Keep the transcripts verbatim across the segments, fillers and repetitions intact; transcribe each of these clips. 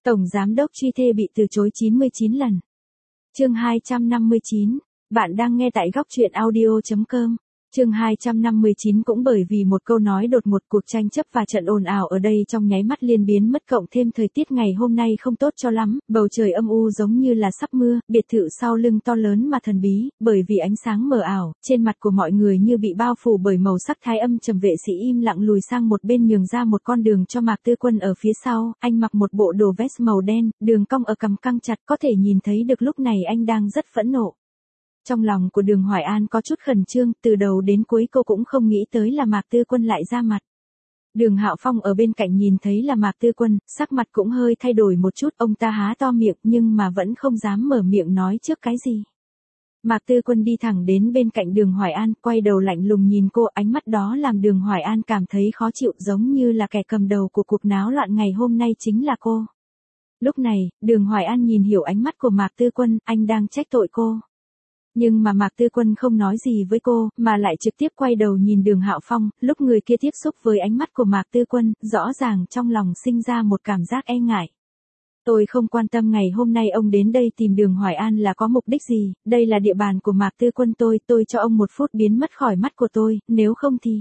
Tổng Giám đốc truy thê bị từ chối chín mươi chín lần. Chương hai trăm năm mươi chín. Bạn đang nghe tại góc truyện audio chấm com. Chương hai trăm năm mươi chín cũng bởi vì một câu nói đột ngột, cuộc tranh chấp và trận ồn ào ở đây trong nháy mắt liên biến mất, cộng thêm thời tiết ngày hôm nay không tốt cho lắm, bầu trời âm u giống như là sắp mưa, biệt thự sau lưng to lớn mà thần bí, bởi vì ánh sáng mờ ảo, trên mặt của mọi người như bị bao phủ bởi màu sắc thái âm trầm. Vệ sĩ im lặng lùi sang một bên nhường ra một con đường cho Mạc Tư Quân ở phía sau, anh mặc một bộ đồ vest màu đen, đường cong ở cằm căng chặt, có thể nhìn thấy được lúc này anh đang rất phẫn nộ. Trong lòng của Đường Hoài An có chút khẩn trương, từ đầu đến cuối cô cũng không nghĩ tới là Mạc Tư Quân lại ra mặt. Đường Hạo Phong ở bên cạnh nhìn thấy là Mạc Tư Quân, sắc mặt cũng hơi thay đổi một chút, ông ta há to miệng nhưng mà vẫn không dám mở miệng nói trước cái gì. Mạc Tư Quân đi thẳng đến bên cạnh Đường Hoài An, quay đầu lạnh lùng nhìn cô, ánh mắt đó làm Đường Hoài An cảm thấy khó chịu, giống như là kẻ cầm đầu của cuộc náo loạn ngày hôm nay chính là cô. Lúc này, Đường Hoài An nhìn hiểu ánh mắt của Mạc Tư Quân, anh đang trách tội cô. Nhưng mà Mạc Tư Quân không nói gì với cô, mà lại trực tiếp quay đầu nhìn Đường Hạo Phong, lúc người kia tiếp xúc với ánh mắt của Mạc Tư Quân, rõ ràng trong lòng sinh ra một cảm giác e ngại. Tôi không quan tâm ngày hôm nay ông đến đây tìm Đường Hoài An là có mục đích gì, đây là địa bàn của Mạc Tư Quân tôi, tôi cho ông một phút biến mất khỏi mắt của tôi, nếu không thì...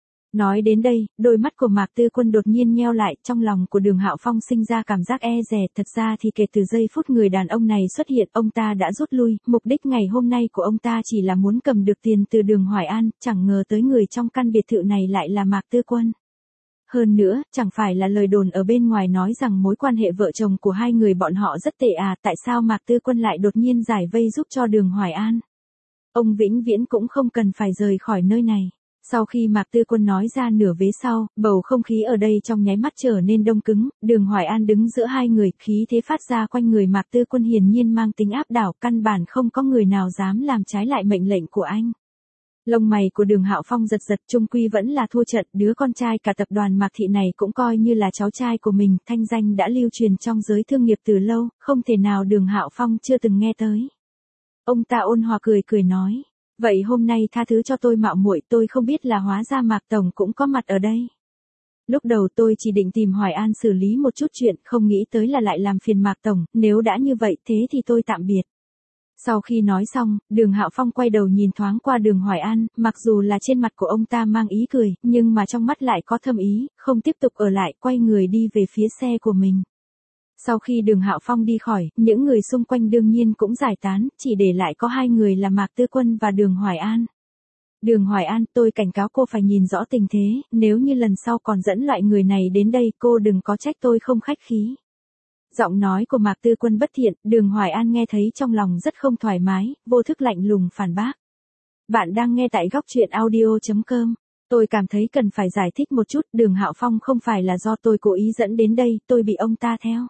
Nói đến đây, đôi mắt của Mạc Tư Quân đột nhiên nheo lại, trong lòng của Đường Hạo Phong sinh ra cảm giác e dè, thật ra thì kể từ giây phút người đàn ông này xuất hiện, ông ta đã rút lui, mục đích ngày hôm nay của ông ta chỉ là muốn cầm được tiền từ Đường Hoài An, chẳng ngờ tới người trong căn biệt thự này lại là Mạc Tư Quân. Hơn nữa, chẳng phải là lời đồn ở bên ngoài nói rằng mối quan hệ vợ chồng của hai người bọn họ rất tệ à, tại sao Mạc Tư Quân lại đột nhiên giải vây giúp cho Đường Hoài An? Ông vĩnh viễn cũng không cần phải rời khỏi nơi này. Sau khi Mạc Tư Quân nói ra nửa vế sau, bầu không khí ở đây trong nháy mắt trở nên đông cứng, Đường Hoài An đứng giữa hai người, khí thế phát ra quanh người Mạc Tư Quân hiển nhiên mang tính áp đảo, căn bản không có người nào dám làm trái lại mệnh lệnh của anh. Lông mày của Đường Hạo Phong giật giật, chung quy vẫn là thua trận, đứa con trai cả tập đoàn Mạc Thị này cũng coi như là cháu trai của mình, thanh danh đã lưu truyền trong giới thương nghiệp từ lâu, không thể nào Đường Hạo Phong chưa từng nghe tới. Ông ta ôn hòa cười cười nói. Vậy hôm nay tha thứ cho tôi mạo muội, tôi không biết là hóa ra Mạc Tổng cũng có mặt ở đây. Lúc đầu tôi chỉ định tìm Hoài An xử lý một chút chuyện, không nghĩ tới là lại làm phiền Mạc Tổng, nếu đã như vậy thế thì tôi tạm biệt. Sau khi nói xong, Đường Hạo Phong quay đầu nhìn thoáng qua Đường Hoài An, mặc dù là trên mặt của ông ta mang ý cười, nhưng mà trong mắt lại có thâm ý, không tiếp tục ở lại, quay người đi về phía xe của mình. Sau khi Đường Hạo Phong đi khỏi, những người xung quanh đương nhiên cũng giải tán, chỉ để lại có hai người là Mạc Tư Quân và Đường Hoài An. Đường Hoài An, tôi cảnh cáo cô phải nhìn rõ tình thế, nếu như lần sau còn dẫn loại người này đến đây, cô đừng có trách tôi không khách khí. Giọng nói của Mạc Tư Quân bất thiện, Đường Hoài An nghe thấy trong lòng rất không thoải mái, vô thức lạnh lùng phản bác. Bạn đang nghe tại góc truyện audio chấm com. Tôi cảm thấy cần phải giải thích một chút, Đường Hạo Phong không phải là do tôi cố ý dẫn đến đây, tôi bị ông ta theo.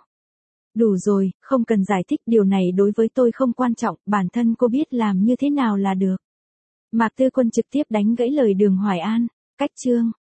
Đủ rồi, không cần giải thích, điều này đối với tôi không quan trọng, bản thân cô biết làm như thế nào là được. Mạc Tư Quân trực tiếp đánh gãy lời Đường Hoài An. Cách chương